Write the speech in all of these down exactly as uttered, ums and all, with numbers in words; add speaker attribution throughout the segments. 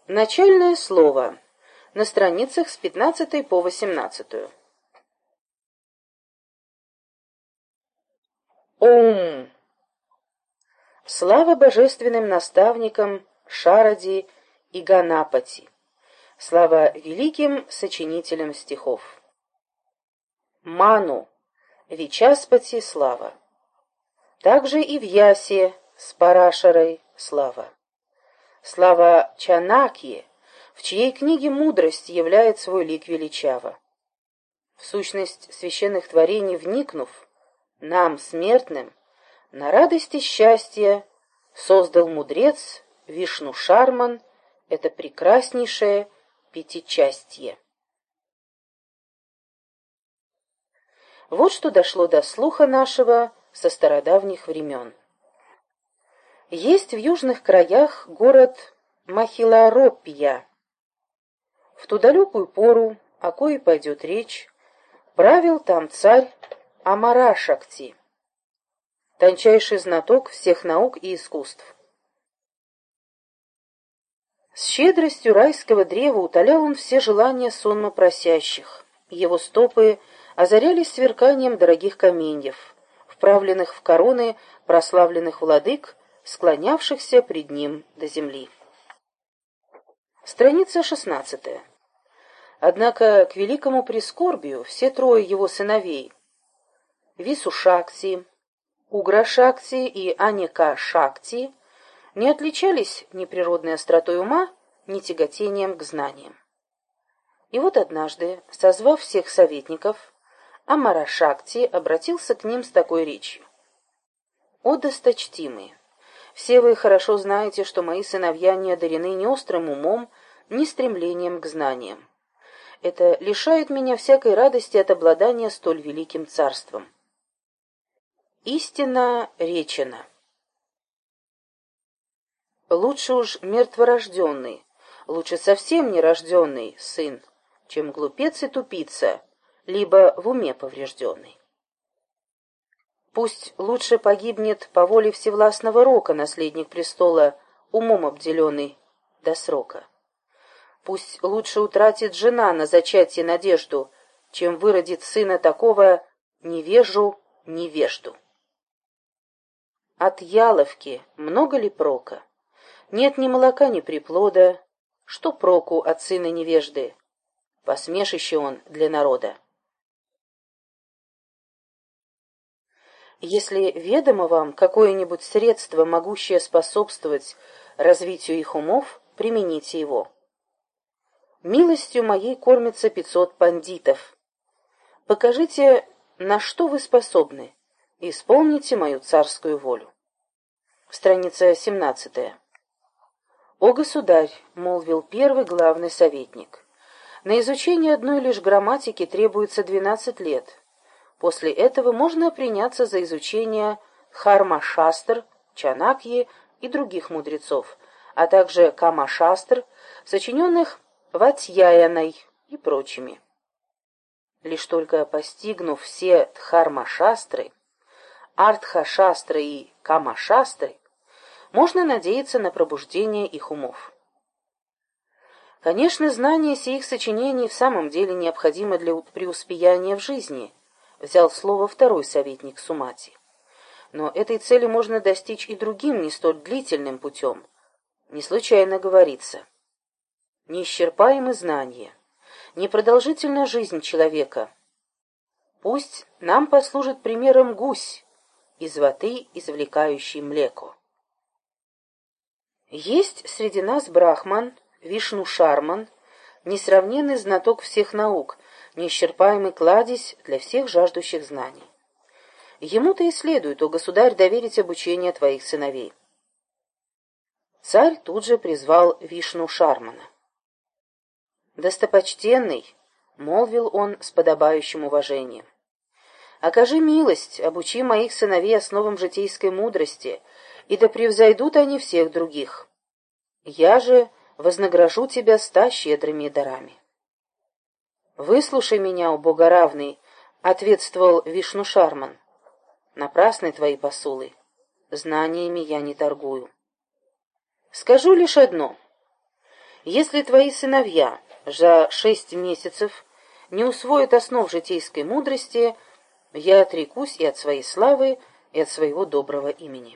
Speaker 1: Начальное слово на страницах с пятнадцатой по восемнадцатую. Ом. Слава божественным наставникам Шаради и Ганапати. Слава великим сочинителям стихов. Ману. Вичаспати слава. Также и в Ясе с Парашарой слава. Слава Чанакье, в чьей книге мудрость являет свой лик величаво. В сущность священных творений вникнув, нам, смертным, на радость и счастье создал мудрец Вишну Шарман это прекраснейшее пятичастье. Вот что дошло до слуха нашего со стародавних времен. Есть в южных краях город Махиларопья. В ту далекую пору, о кое пойдет речь, правил там царь Амарашакти, тончайший знаток всех наук и искусств. С щедростью райского древа утолял он все желания сонно просящих. Его стопы озарялись сверканием дорогих каменьев, вправленных в короны прославленных владык, склонявшихся пред ним до земли. Страница шестнадцатая. Однако, к великому прискорбию, все трое его сыновей, Висушакти, Уграшакти и Аника-Шакти, не отличались ни природной остротой ума, ни тяготением к знаниям. И вот однажды, созвав всех советников, Амарашакти обратился к ним с такой речью. «О досточтимые! Все вы хорошо знаете, что мои сыновья не одарены ни острым умом, ни стремлением к знаниям. Это лишает меня всякой радости от обладания столь великим царством. Истинно речено. Лучше уж мертворожденный, лучше совсем нерожденный сын, чем глупец и тупица, либо в уме поврежденный. Пусть лучше погибнет по воле всевластного рока наследник престола, умом обделенный до срока. Пусть лучше утратит жена на зачатие надежду, чем выродит сына такого невежу невежду. От яловки много ли прока? Нет ни молока, ни приплода. Что проку от сына невежды? Посмешище он для народа. Если ведомо вам какое-нибудь средство, могущее способствовать развитию их умов, примените его. Милостью моей кормятся пятьсот пандитов. Покажите, на что вы способны, и исполните мою царскую волю. Страница семнадцатая. «О, государь!» — молвил первый главный советник. «На изучение одной лишь грамматики требуется двенадцать лет. После этого можно приняться за изучение Дхарма-шастр, Чанакьи и других мудрецов, а также Кама-шастр, сочиненных Ватьяяной и прочими. Лишь только постигнув все Дхарма-шастры, Артха-шастры и Кама-шастры, можно надеяться на пробуждение их умов. Конечно, знание сих сочинений в самом деле необходимо для преуспеяния в жизни, взял слово второй советник Сумати. Но этой цели можно достичь и другим, не столь длительным путем. Не случайно говорится: неисчерпаемы знания, непродолжительна жизнь человека. Пусть нам послужит примером гусь, из воды извлекающий млеко. Есть среди нас брахман, Вишну Шарман, несравненный знаток всех наук, неисчерпаемый кладезь для всех жаждущих знаний. Ему-то и следует, о государь, доверить обучение твоих сыновей». Царь тут же призвал Вишну Шармана. «Достопочтенный», — молвил он с подобающим уважением, — «окажи милость, обучи моих сыновей основам житейской мудрости, и да превзойдут они всех других. Я же вознагражу тебя ста щедрыми дарами». «Выслушай меня, о богоравный», — ответствовал Вишну Шарман. «Напрасны твои посулы. Знаниями я не торгую. Скажу лишь одно. Если твои сыновья за шесть месяцев не усвоят основ житейской мудрости, я отрекусь и от своей славы, и от своего доброго имени.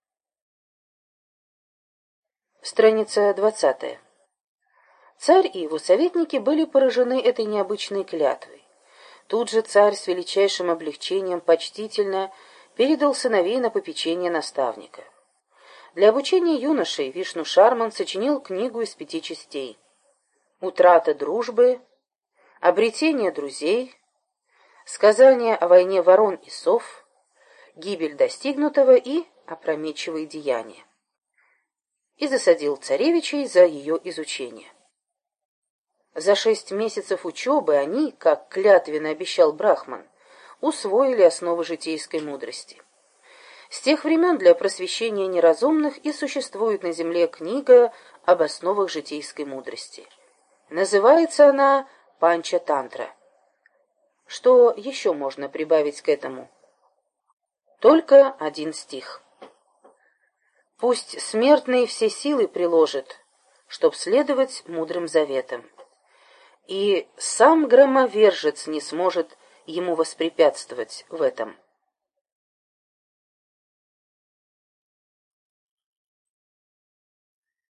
Speaker 1: Страница двадцатая. Царь и его советники были поражены этой необычной клятвой. Тут же царь с величайшим облегчением почтительно передал сыновей на попечение наставника. Для обучения юношей Вишну Шарман сочинил книгу из пяти частей: «Утрата дружбы», «Обретение друзей», «Сказание о войне ворон и сов», «Гибель достигнутого» и «Опрометчивые деяния», и засадил царевичей за ее изучение. За шесть месяцев учебы они, как клятвенно обещал Брахман, усвоили основы житейской мудрости. С тех времен для просвещения неразумных и существует на земле книга об основах житейской мудрости. Называется она Панча-тантра. Что еще можно прибавить к этому? Только один стих. «Пусть смертные все силы приложит, чтоб следовать мудрым заветам, и сам громовержец не сможет ему воспрепятствовать в этом».